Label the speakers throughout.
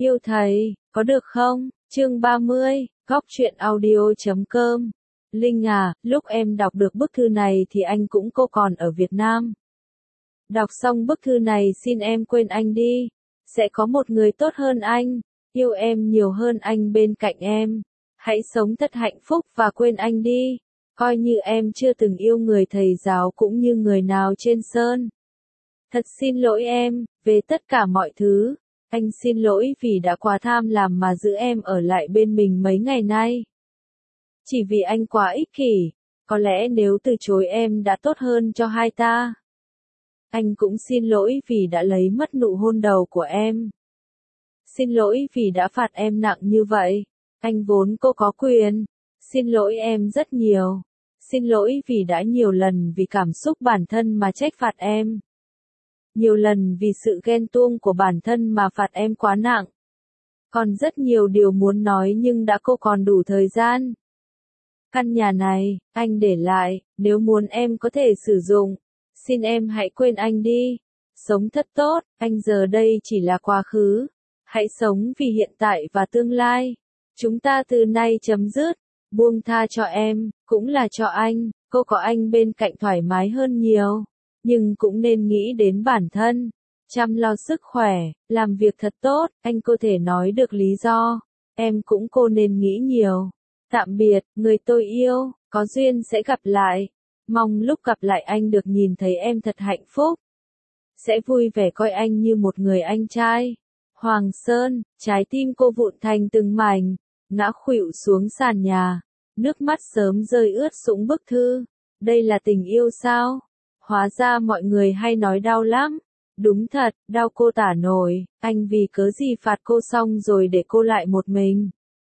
Speaker 1: Yêu thầy, có được không? Chương 30, Góc truyện audio.com. Linh à, lúc em đọc được bức thư này thì anh cũng cô còn ở Việt Nam. Đọc xong bức thư này xin em quên anh đi. Sẽ có một người tốt hơn anh, yêu em nhiều hơn anh bên cạnh em. Hãy sống thật hạnh phúc và quên anh đi. Coi như em chưa từng yêu người thầy giáo cũng như người nào trên sơn. Thật xin lỗi em, về tất cả mọi thứ. Anh xin lỗi vì đã quá tham lam mà giữ em ở lại bên mình mấy ngày nay. Chỉ vì anh quá ích kỷ, có lẽ nếu từ chối em đã tốt hơn cho hai ta. Anh cũng xin lỗi vì đã lấy mất nụ hôn đầu của em. Xin lỗi vì đã phạt em nặng như vậy. Anh vốn cô có quyền. Xin lỗi em rất nhiều. Xin lỗi vì đã nhiều lần vì cảm xúc bản thân mà trách phạt em. Nhiều lần vì sự ghen tuông của bản thân mà phạt em quá nặng. Còn rất nhiều điều muốn nói nhưng đã không còn đủ thời gian. Căn nhà này, anh để lại, nếu muốn em có thể sử dụng. Xin em hãy quên anh đi. Sống thật tốt, anh giờ đây chỉ là quá khứ. Hãy sống vì hiện tại và tương lai. Chúng ta từ nay chấm dứt. Buông tha cho em, cũng là cho anh. Cô có anh bên cạnh thoải mái hơn nhiều. Nhưng cũng nên nghĩ đến bản thân. Chăm lo sức khỏe, làm việc thật tốt. Anh có thể nói được lý do. Em cũng cô nên nghĩ nhiều. Tạm biệt, người tôi yêu. Có duyên sẽ gặp lại. Mong lúc gặp lại anh được nhìn thấy em thật hạnh phúc. Sẽ vui vẻ coi anh như một người anh trai. Hoàng Sơn, trái tim cô vụn thành từng mảnh, ngã khuỵu xuống sàn nhà. Nước mắt sớm rơi ướt sũng bức thư. Đây là tình yêu sao? Hóa ra mọi người hay nói đau lắm. Đúng thật, đau cô tả nổi. Anh vì cớ gì phạt cô xong rồi để cô lại một mình?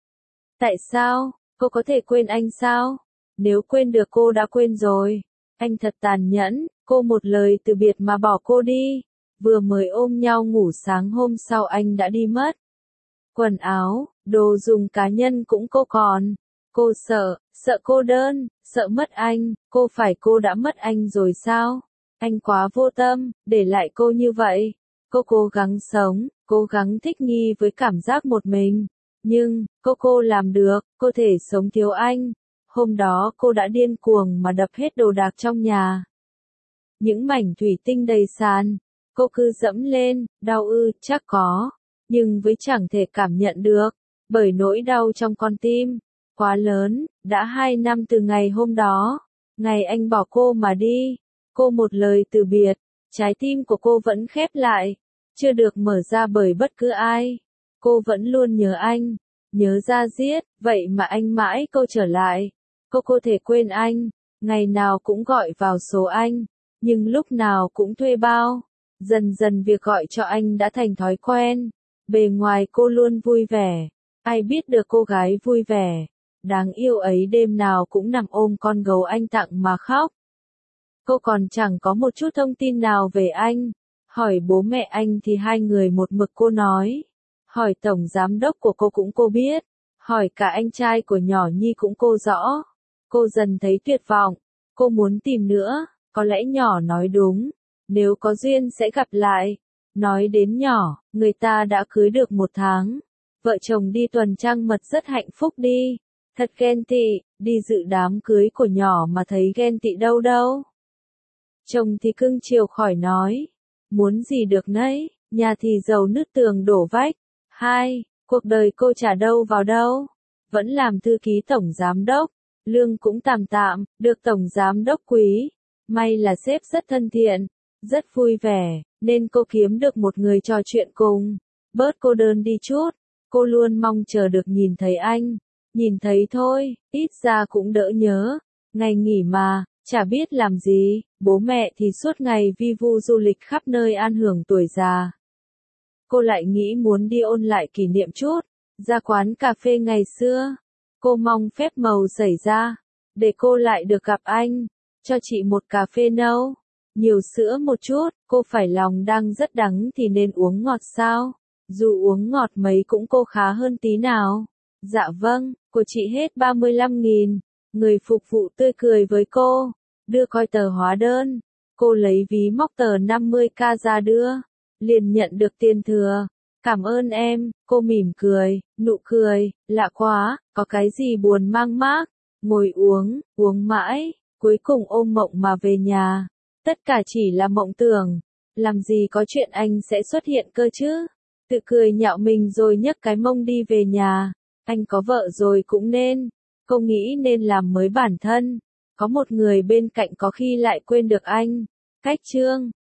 Speaker 1: Tại sao? Cô có thể quên anh sao? Nếu quên được cô đã quên rồi. Anh thật tàn nhẫn, cô một lời từ biệt mà bỏ cô đi. Vừa mới ôm nhau ngủ sáng hôm sau anh đã đi mất. Quần áo, đồ dùng cá nhân cũng cô còn. Cô sợ cô đơn, sợ mất anh, cô đã mất anh rồi sao? Anh quá vô tâm, để lại cô như vậy. Cô cố gắng sống, cố gắng thích nghi với cảm giác một mình. Nhưng, cô làm được, cô thể sống thiếu anh. Hôm đó cô đã điên cuồng mà đập hết đồ đạc trong nhà. Những mảnh thủy tinh đầy sàn, cô cứ dẫm lên, đau chắc có. Nhưng với chẳng thể cảm nhận được, bởi nỗi đau trong con tim, quá lớn, đã 2 năm từ ngày hôm đó, ngày anh bỏ cô mà đi, cô một lời từ biệt, trái tim của cô vẫn khép lại, chưa được mở ra bởi bất cứ ai, cô vẫn luôn nhớ anh, nhớ ra giết, vậy mà anh mãi cô trở lại, cô thể quên anh, ngày nào cũng gọi vào số anh, nhưng lúc nào cũng thuê bao, dần dần việc gọi cho anh đã thành thói quen. Bề ngoài cô luôn vui vẻ, ai biết được cô gái vui vẻ, đáng yêu ấy đêm nào cũng nằm ôm con gấu anh tặng mà khóc. Cô còn chẳng có một chút thông tin nào về anh, hỏi bố mẹ anh thì hai người một mực cô nói, hỏi tổng giám đốc của cô cũng cô biết, hỏi cả anh trai của nhỏ Nhi cũng cô rõ. Cô dần thấy tuyệt vọng, cô muốn tìm nữa, có lẽ nhỏ nói đúng, nếu có duyên sẽ gặp lại. Nói đến nhỏ, người ta đã cưới được 1 tháng. Vợ chồng đi tuần trăng mật rất hạnh phúc đi. Thật ghen tị, đi dự đám cưới của nhỏ mà thấy ghen tị đâu đâu. Chồng thì cưng chiều khỏi nói. Muốn gì được nấy, nhà thì giàu nứt tường đổ vách. 2. Cuộc đời cô chả đâu vào đâu. Vẫn làm thư ký tổng giám đốc. Lương cũng tạm tạm, được tổng giám đốc quý. May là sếp rất thân thiện, rất vui vẻ. Nên cô kiếm được một người trò chuyện cùng, bớt cô đơn đi chút, cô luôn mong chờ được nhìn thấy anh, nhìn thấy thôi, ít ra cũng đỡ nhớ, ngày nghỉ mà, chả biết làm gì, bố mẹ thì suốt ngày vi vu du lịch khắp nơi an hưởng tuổi già. Cô lại nghĩ muốn đi ôn lại kỷ niệm chút, ra quán cà phê ngày xưa, cô mong phép màu xảy ra, để cô lại được gặp anh, cho chị một cà phê nâu. Nhiều sữa một chút, cô phải lòng đang rất đắng thì nên uống ngọt sao? Dù uống ngọt mấy cũng cô khá hơn tí nào. Dạ vâng, của chị hết 35.000. Người phục vụ tươi cười với cô, đưa coi tờ hóa đơn. Cô lấy ví móc tờ 50k ra đưa, liền nhận được tiền thừa. Cảm ơn em, cô mỉm cười, nụ cười, lạ quá, có cái gì buồn mang mác, ngồi uống mãi, cuối cùng ôm mộng mà về nhà. Tất cả chỉ là mộng tưởng, làm gì có chuyện anh sẽ xuất hiện cơ chứ. Tự cười nhạo mình rồi nhấc cái mông đi về nhà. Anh có vợ rồi cũng nên, cô nghĩ nên làm mới bản thân. Có một người bên cạnh có khi lại quên được anh. Cách chương